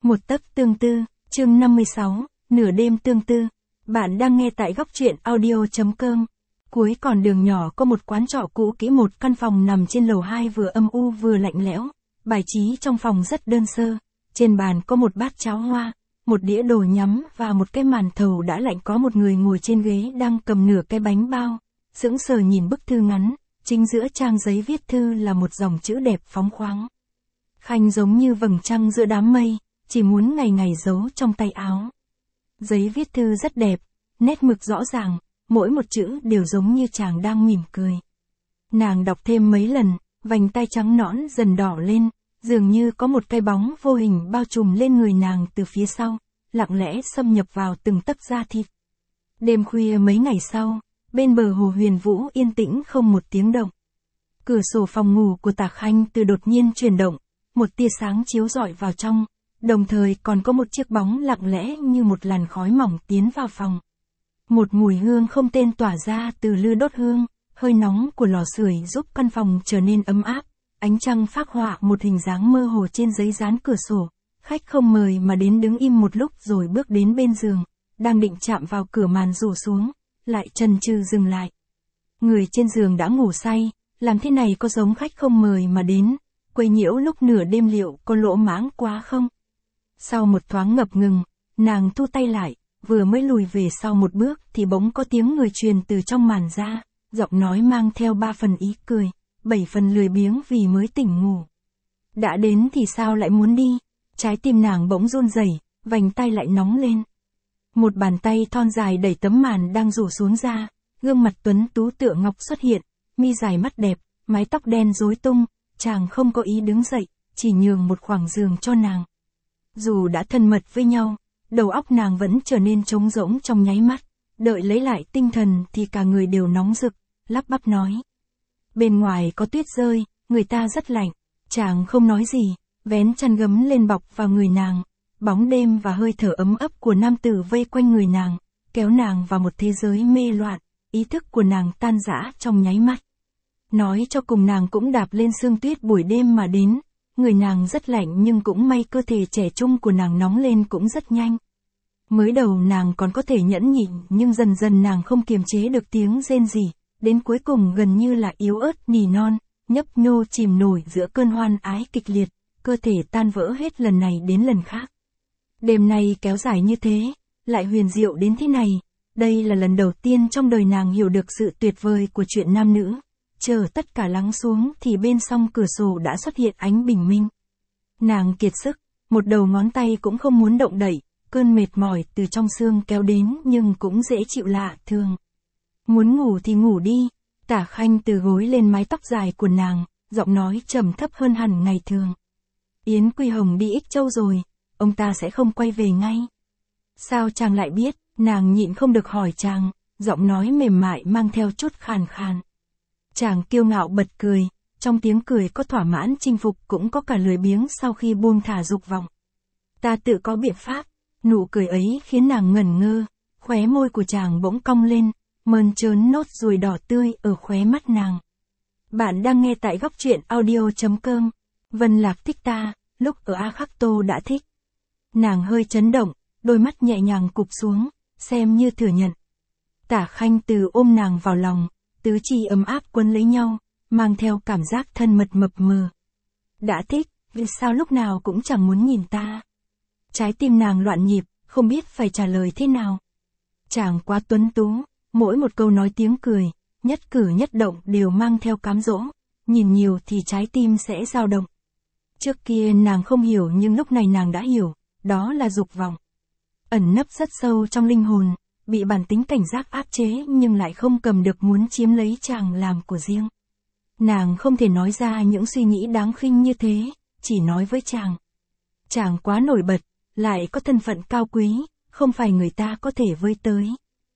Một tấc tương tư, chương 56, nửa đêm tương tư. Bạn đang nghe tại góc truyện audio.com. Cuối con đường nhỏ có một quán trọ cũ kỹ, một căn phòng nằm trên lầu 2 vừa âm u vừa lạnh lẽo. Bài trí trong phòng rất đơn sơ. Trên bàn có một bát cháo hoa, một đĩa đồ nhắm và một cái màn thầu đã lạnh. Có một người ngồi trên ghế đang cầm nửa cái bánh bao, sững sờ nhìn bức thư ngắn. Chính giữa trang giấy viết thư là một dòng chữ đẹp phóng khoáng. Khanh giống như vầng trăng giữa đám mây, chỉ muốn ngày ngày giấu trong tay áo. Giấy viết thư rất đẹp, nét mực rõ ràng, mỗi một chữ đều giống như chàng đang mỉm cười. Nàng đọc thêm mấy lần, vành tay trắng nõn dần đỏ lên, dường như có một cái bóng vô hình bao trùm lên người nàng từ phía sau, lặng lẽ xâm nhập vào từng tấc da thịt. Đêm khuya mấy ngày sau, bên bờ hồ Huyền Vũ yên tĩnh không một tiếng động. Cửa sổ phòng ngủ của Tả Khanh Từ đột nhiên chuyển động, một tia sáng chiếu rọi vào trong, đồng thời còn có một chiếc bóng lặng lẽ như một làn khói mỏng tiến vào phòng. Một mùi hương không tên tỏa ra từ lư đốt hương, hơi nóng của lò sưởi giúp căn phòng trở nên ấm áp. Ánh trăng phác họa một hình dáng mơ hồ trên giấy dán cửa sổ. Khách không mời mà đến đứng im một lúc rồi bước đến bên giường, đang định chạm vào cửa, màn rủ xuống, lại chần chừ dừng lại. Người trên giường đã ngủ say, làm thế này có giống khách không mời mà đến, quấy nhiễu lúc nửa đêm liệu có lỗ mãng quá không? Sau một thoáng ngập ngừng, nàng thu tay lại, vừa mới lùi về sau một bước thì bỗng có tiếng người truyền từ trong màn ra, giọng nói mang theo 3 phần ý cười, 7 phần lười biếng vì mới tỉnh ngủ. Đã đến thì sao lại muốn đi? Trái tim nàng bỗng run rẩy, vành tay lại nóng lên. Một bàn tay thon dài đẩy tấm màn đang rủ xuống ra, gương mặt tuấn tú tựa ngọc xuất hiện, mi dài mắt đẹp, mái tóc đen rối tung. Chàng không có ý đứng dậy, chỉ nhường một khoảng giường cho nàng. Dù đã thân mật với nhau, đầu óc nàng vẫn trở nên trống rỗng trong nháy mắt. Đợi lấy lại tinh thần thì cả người đều nóng rực, lắp bắp nói. Bên ngoài có tuyết rơi, người ta rất lạnh. Chàng không nói gì, vén chăn gấm lên bọc vào người nàng. Bóng đêm và hơi thở ấm ấp của nam tử vây quanh người nàng, kéo nàng vào một thế giới mê loạn. Ý thức của nàng tan rã trong nháy mắt. Nói cho cùng nàng cũng đạp lên sương tuyết buổi đêm mà đến. Người nàng rất lạnh nhưng cũng may cơ thể trẻ trung của nàng nóng lên cũng rất nhanh. Mới đầu nàng còn có thể nhẫn nhịn nhưng dần dần nàng không kiềm chế được tiếng rên rỉ. Đến cuối cùng gần như là yếu ớt nỉ non, nhấp nhô chìm nổi giữa cơn hoan ái kịch liệt. Cơ thể tan vỡ hết lần này đến lần khác. Đêm nay kéo dài như thế, lại huyền diệu đến thế này. Đây là lần đầu tiên trong đời nàng hiểu được sự tuyệt vời của chuyện nam nữ. Chờ tất cả lắng xuống thì bên song cửa sổ đã xuất hiện ánh bình minh. Nàng kiệt sức, một đầu ngón tay cũng không muốn động đậy, cơn mệt mỏi từ trong xương kéo đến nhưng cũng dễ chịu lạ thường. Muốn ngủ thì ngủ đi. Tả Khanh Từ gối lên mái tóc dài của nàng, giọng nói trầm thấp hơn hẳn ngày thường. Yến Quy Hồng đi Ích Châu rồi, ông ta sẽ không quay về ngay. Sao chàng lại biết? Nàng nhịn không được hỏi chàng, giọng nói mềm mại mang theo chút khàn khàn. Chàng kiêu ngạo bật cười, trong tiếng cười có thỏa mãn chinh phục cũng có cả lười biếng sau khi buông thả dục vọng. Ta tự có biện pháp. Nụ cười ấy khiến nàng ngẩn ngơ, khóe môi của chàng bỗng cong lên, mơn trớn nốt ruồi đỏ tươi ở khóe mắt nàng. Bạn đang nghe tại góc truyện audio.com. Vân Lạc thích ta, lúc ở A Khắc Tô đã thích. Nàng hơi chấn động, đôi mắt nhẹ nhàng cụp xuống, xem như thừa nhận. Tả Khanh Từ ôm nàng vào lòng, tứ chi ấm áp quấn lấy nhau, mang theo cảm giác thân mật mập mờ. Đã thích, vì sao lúc nào cũng chẳng muốn nhìn ta? Trái tim nàng loạn nhịp, không biết phải trả lời thế nào. Chàng quá tuấn tú, mỗi một câu nói tiếng cười, nhất cử nhất động đều mang theo cám dỗ, nhìn nhiều thì trái tim sẽ dao động. Trước kia nàng không hiểu nhưng lúc này nàng đã hiểu, đó là dục vọng. Ẩn nấp rất sâu trong linh hồn, bị bản tính cảnh giác áp chế nhưng lại không cầm được muốn chiếm lấy chàng làm của riêng. Nàng không thể nói ra những suy nghĩ đáng khinh như thế, chỉ nói với chàng. Chàng quá nổi bật, lại có thân phận cao quý, không phải người ta có thể với tới.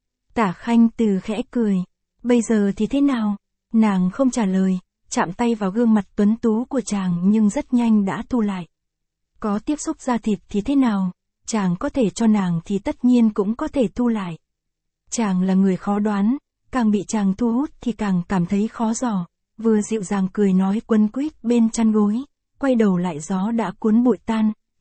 Tả Khanh Từ khẽ cười, bây giờ thì thế nào? Nàng không trả lời, chạm tay vào gương mặt tuấn tú của chàng nhưng rất nhanh đã thu lại. Có tiếp xúc da thịt thì thế nào? Chàng có thể cho nàng thì tất nhiên cũng có thể thu lại. Chàng là người khó đoán, càng bị chàng thu hút thì càng cảm thấy khó dò, vừa dịu dàng cười nói quấn quýt bên chăn gối, quay đầu lại gió đã cuốn bụi tan,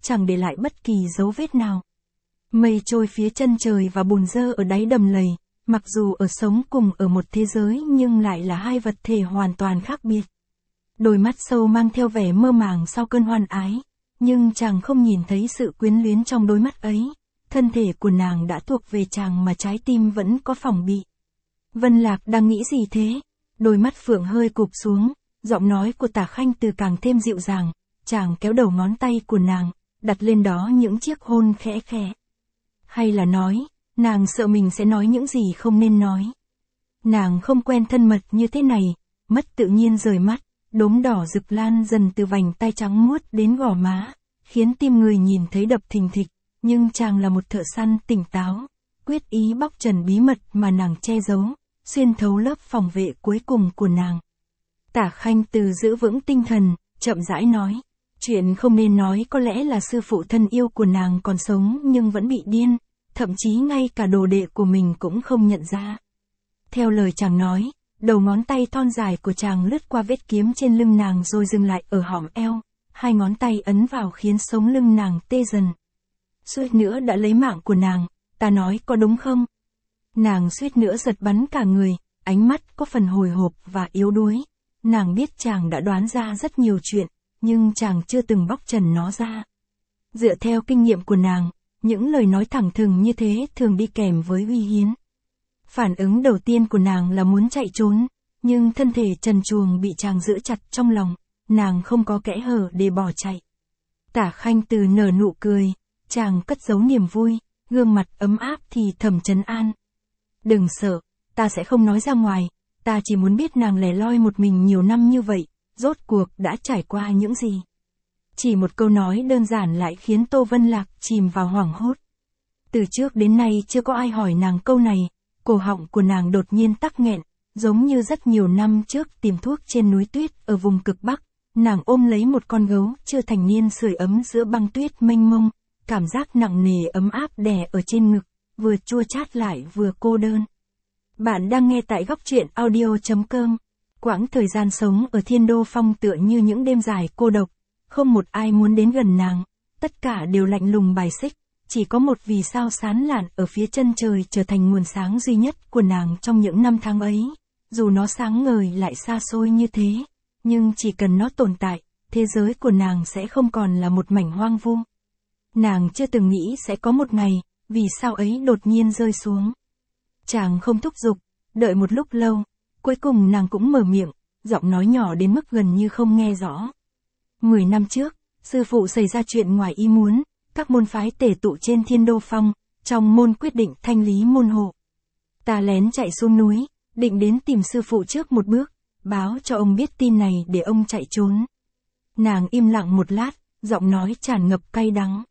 chẳng để lại bất kỳ dấu vết nào. Mây trôi phía chân trời và bùn dơ ở đáy đầm lầy, mặc dù sống cùng ở một thế giới nhưng lại là hai vật thể hoàn toàn khác biệt. Đôi mắt sâu mang theo vẻ mơ màng sau cơn hoan ái, nhưng chàng không nhìn thấy sự quyến luyến trong đôi mắt ấy. Thân thể của nàng đã thuộc về chàng mà trái tim vẫn có phòng bị. Vân Lạc đang nghĩ gì thế? Đôi mắt Phượng hơi cụp xuống, giọng nói của Tả Khanh Từ càng thêm dịu dàng, chàng kéo đầu ngón tay của nàng, đặt lên đó những chiếc hôn khẽ khẽ. Hay là nói, nàng sợ mình sẽ nói những gì không nên nói. Nàng không quen thân mật như thế này, mất tự nhiên rời mắt, đốm đỏ rực lan dần từ vành tay trắng muốt đến gò má, khiến tim người nhìn thấy đập thình thịch, nhưng chàng là một thợ săn tỉnh táo, quyết ý bóc trần bí mật mà nàng che giấu, xuyên thấu lớp phòng vệ cuối cùng của nàng. Tả Khanh Từ giữ vững tinh thần, chậm rãi nói, chuyện không nên nói có lẽ là sư phụ thân yêu của nàng còn sống nhưng vẫn bị điên, thậm chí ngay cả đồ đệ của mình cũng không nhận ra. Theo lời chàng nói, đầu ngón tay thon dài của chàng lướt qua vết kiếm trên lưng nàng rồi dừng lại ở hõm eo, hai ngón tay ấn vào khiến sống lưng nàng tê dần. Suýt nữa đã lấy mạng của nàng, ta nói có đúng không? Nàng suýt nữa giật bắn cả người, ánh mắt có phần hồi hộp và yếu đuối. Nàng biết chàng đã đoán ra rất nhiều chuyện, nhưng chàng chưa từng bóc trần nó ra. Dựa theo kinh nghiệm của nàng, những lời nói thẳng thừng như thế thường đi kèm với uy hiến. Phản ứng đầu tiên của nàng là muốn chạy trốn, nhưng thân thể trần truồng bị chàng giữ chặt trong lòng, nàng không có kẽ hở để bỏ chạy. Tả Khanh Từ nở nụ cười, chàng cất giấu niềm vui, gương mặt ấm áp thì thầm trấn an. Đừng sợ, ta sẽ không nói ra ngoài, ta chỉ muốn biết nàng lẻ loi một mình nhiều năm như vậy, rốt cuộc đã trải qua những gì. Chỉ một câu nói đơn giản lại khiến Tô Vân Lạc chìm vào hoảng hốt. Từ trước đến nay chưa có ai hỏi nàng câu này, cổ họng của nàng đột nhiên tắc nghẹn, giống như rất nhiều năm trước tìm thuốc trên núi tuyết ở vùng cực Bắc, nàng ôm lấy một con gấu chưa thành niên sưởi ấm giữa băng tuyết mênh mông, cảm giác nặng nề ấm áp đè ở trên ngực, vừa chua chát lại vừa cô đơn. Bạn đang nghe tại góc truyện audio.com. Quãng thời gian sống ở Thiên Đô Phong tựa như những đêm dài cô độc, không một ai muốn đến gần nàng, tất cả đều lạnh lùng bài xích, chỉ có một vì sao sáng lạn ở phía chân trời trở thành nguồn sáng duy nhất của nàng trong những năm tháng ấy. Dù nó sáng ngời lại xa xôi như thế, nhưng chỉ cần nó tồn tại, thế giới của nàng sẽ không còn là một mảnh hoang vu. Nàng chưa từng nghĩ sẽ có một ngày, vì sao ấy đột nhiên rơi xuống. Chàng không thúc giục, đợi một lúc lâu, cuối cùng nàng cũng mở miệng, giọng nói nhỏ đến mức gần như không nghe rõ. 10 năm trước, sư phụ xảy ra chuyện ngoài ý muốn, các môn phái tề tụ trên Thiên Đô Phong, trong môn quyết định thanh lý môn hộ. Ta lén chạy xuống núi, định đến tìm sư phụ trước một bước, báo cho ông biết tin này để ông chạy trốn. Nàng im lặng một lát, giọng nói tràn ngập cay đắng.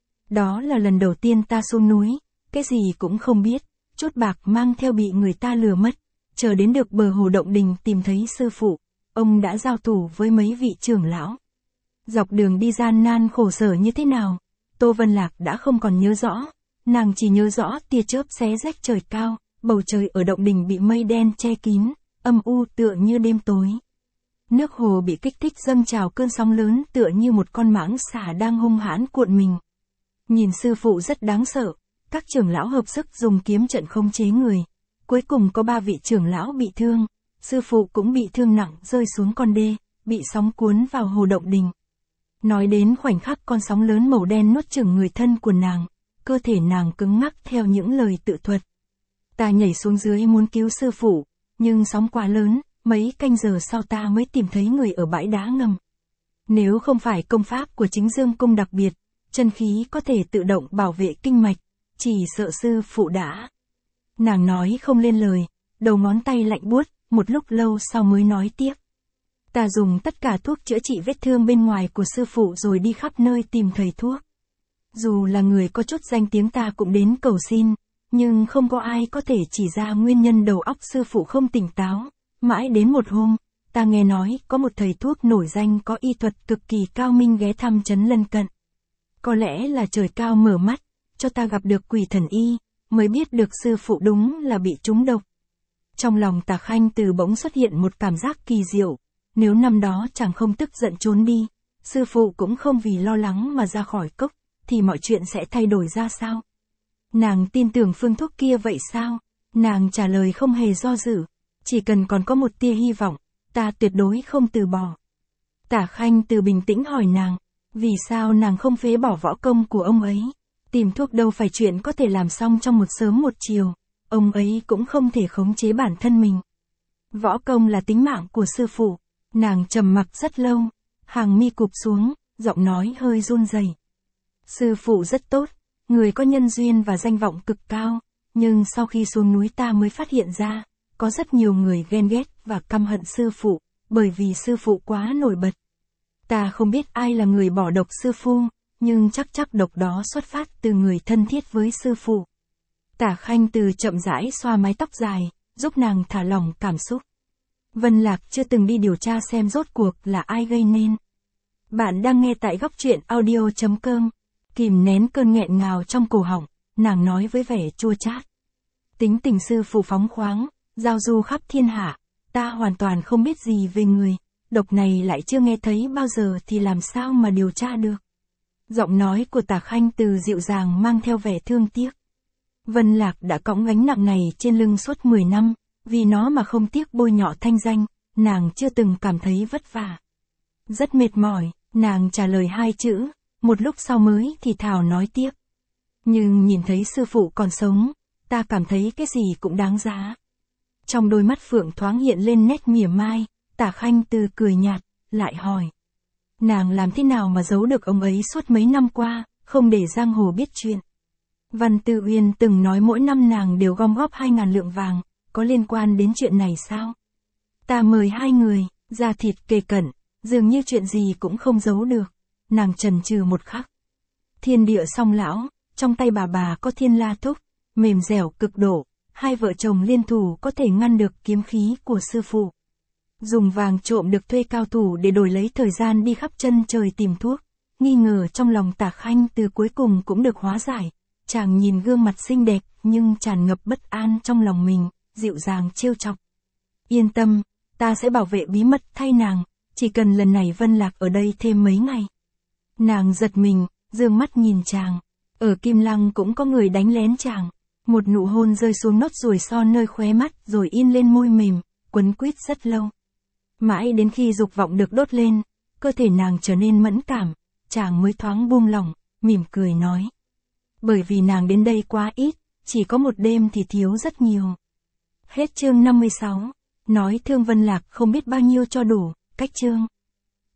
Đó là lần đầu tiên ta xuống núi, cái gì cũng không biết, chút bạc mang theo bị người ta lừa mất, chờ đến được bờ hồ Động Đình tìm thấy sư phụ, ông đã giao thủ với mấy vị trưởng lão. Dọc đường đi gian nan khổ sở như thế nào, Tô Vân Lạc đã không còn nhớ rõ, nàng chỉ nhớ rõ tia chớp xé rách trời cao, bầu trời ở Động Đình bị mây đen che kín, âm u tựa như đêm tối. Nước hồ bị kích thích dâng trào cơn sóng lớn tựa như một con mãng xà đang hung hãn cuộn mình. Nhìn sư phụ rất đáng sợ, các trưởng lão hợp sức dùng kiếm trận khống chế người. Cuối cùng có 3 vị trưởng lão bị thương, sư phụ cũng bị thương nặng rơi xuống con đê, bị sóng cuốn vào hồ Động Đình. Nói đến khoảnh khắc con sóng lớn màu đen nuốt chửng người thân của nàng, cơ thể nàng cứng ngắc theo những lời tự thuật. Ta nhảy xuống dưới muốn cứu sư phụ, nhưng sóng quá lớn, mấy canh giờ sau ta mới tìm thấy người ở bãi đá ngầm. Nếu không phải công pháp của Chính Dương Cung đặc biệt, chân khí có thể tự động bảo vệ kinh mạch, chỉ sợ sư phụ đã. Nàng nói không lên lời, đầu ngón tay lạnh buốt, một lúc lâu sau mới nói tiếp. Ta dùng tất cả thuốc chữa trị vết thương bên ngoài của sư phụ rồi đi khắp nơi tìm thầy thuốc. Dù là người có chút danh tiếng ta cũng đến cầu xin, nhưng không có ai có thể chỉ ra nguyên nhân đầu óc sư phụ không tỉnh táo. Mãi đến một hôm, ta nghe nói có một thầy thuốc nổi danh có y thuật cực kỳ cao minh ghé thăm trấn lân cận. Có lẽ là trời cao mở mắt, cho ta gặp được Quỷ Thần Y, mới biết được sư phụ đúng là bị trúng độc. Trong lòng Tả Khanh Từ bỗng xuất hiện một cảm giác kỳ diệu, nếu năm đó chàng không tức giận trốn đi, sư phụ cũng không vì lo lắng mà ra khỏi cốc, thì mọi chuyện sẽ thay đổi ra sao? Nàng tin tưởng phương thuốc kia vậy sao? Nàng trả lời không hề do dự, chỉ cần còn có một tia hy vọng, ta tuyệt đối không từ bỏ. Tả Khanh Từ bình tĩnh hỏi nàng, vì sao nàng không phế bỏ võ công của ông ấy? Tìm thuốc đâu phải chuyện có thể làm xong trong một sớm một chiều, ông ấy cũng không thể khống chế bản thân mình. Võ công là tính mạng của sư phụ. Nàng trầm mặc rất lâu, hàng mi cụp xuống, giọng nói hơi run rẩy. Sư phụ rất tốt, người có nhân duyên và danh vọng cực cao, nhưng sau khi xuống núi ta mới phát hiện ra, có rất nhiều người ghen ghét và căm hận sư phụ, bởi vì sư phụ quá nổi bật. Ta không biết ai là người bỏ độc sư phụ, nhưng chắc độc đó xuất phát từ người thân thiết với sư phụ. Tả Khanh Từ chậm rãi xoa mái tóc dài, giúp nàng thả lỏng cảm xúc. Vân Lạc chưa từng đi điều tra xem rốt cuộc là ai gây nên. Bạn đang nghe tại góc truyện audio.com. Kìm nén cơn nghẹn ngào trong cổ họng, nàng nói với vẻ chua chát. Tính tình sư phụ phóng khoáng, giao du khắp thiên hạ, ta hoàn toàn không biết gì về người, độc này lại chưa nghe thấy bao giờ thì làm sao mà điều tra được. Giọng nói của Tả Khanh Từ dịu dàng mang theo vẻ thương tiếc. Vân Lạc đã cõng gánh nặng này trên lưng suốt 10 năm, vì nó mà không tiếc bôi nhọ thanh danh, nàng chưa từng cảm thấy vất vả. Rất mệt mỏi, nàng trả lời 2 chữ, một lúc sau mới thì thào nói tiếp. Nhưng nhìn thấy sư phụ còn sống, ta cảm thấy cái gì cũng đáng giá. Trong đôi mắt phượng thoáng hiện lên nét mỉa mai, Tả Khanh Từ cười nhạt, lại hỏi. Nàng làm thế nào mà giấu được ông ấy suốt mấy năm qua, không để giang hồ biết chuyện? Văn Tư Uyên từng nói mỗi năm nàng đều gom góp 2.000 lượng vàng, có liên quan đến chuyện này sao? Ta mời 2 người, da thịt kề cận, dường như chuyện gì cũng không giấu được. Nàng chần chừ một khắc. Thiên Địa Song Lão, trong tay bà có Thiên La Thúc, mềm dẻo cực độ, 2 vợ chồng liên thủ có thể ngăn được kiếm khí của sư phụ. Dùng vàng trộm được thuê cao thủ để đổi lấy thời gian đi khắp chân trời tìm thuốc. Nghi ngờ trong lòng Tả Khanh Từ cuối cùng cũng được hóa giải. Chàng nhìn gương mặt xinh đẹp nhưng tràn ngập bất an trong lòng mình, dịu dàng trêu chọc. Yên tâm, ta sẽ bảo vệ bí mật thay nàng, chỉ cần lần này Vân Lạc ở đây thêm mấy ngày. Nàng giật mình, dương mắt nhìn chàng. Ở Kim Lăng cũng có người đánh lén chàng. Một nụ hôn rơi xuống nốt ruồi son nơi khóe mắt rồi in lên môi mềm, quấn quýt rất lâu. Mãi đến khi dục vọng được đốt lên, cơ thể nàng trở nên mẫn cảm, chàng mới thoáng buông lỏng, mỉm cười nói. Bởi vì nàng đến đây quá ít, chỉ có một đêm thì thiếu rất nhiều. Hết chương 56. Nói thương Vân Lạc không biết bao nhiêu cho đủ, cách chương.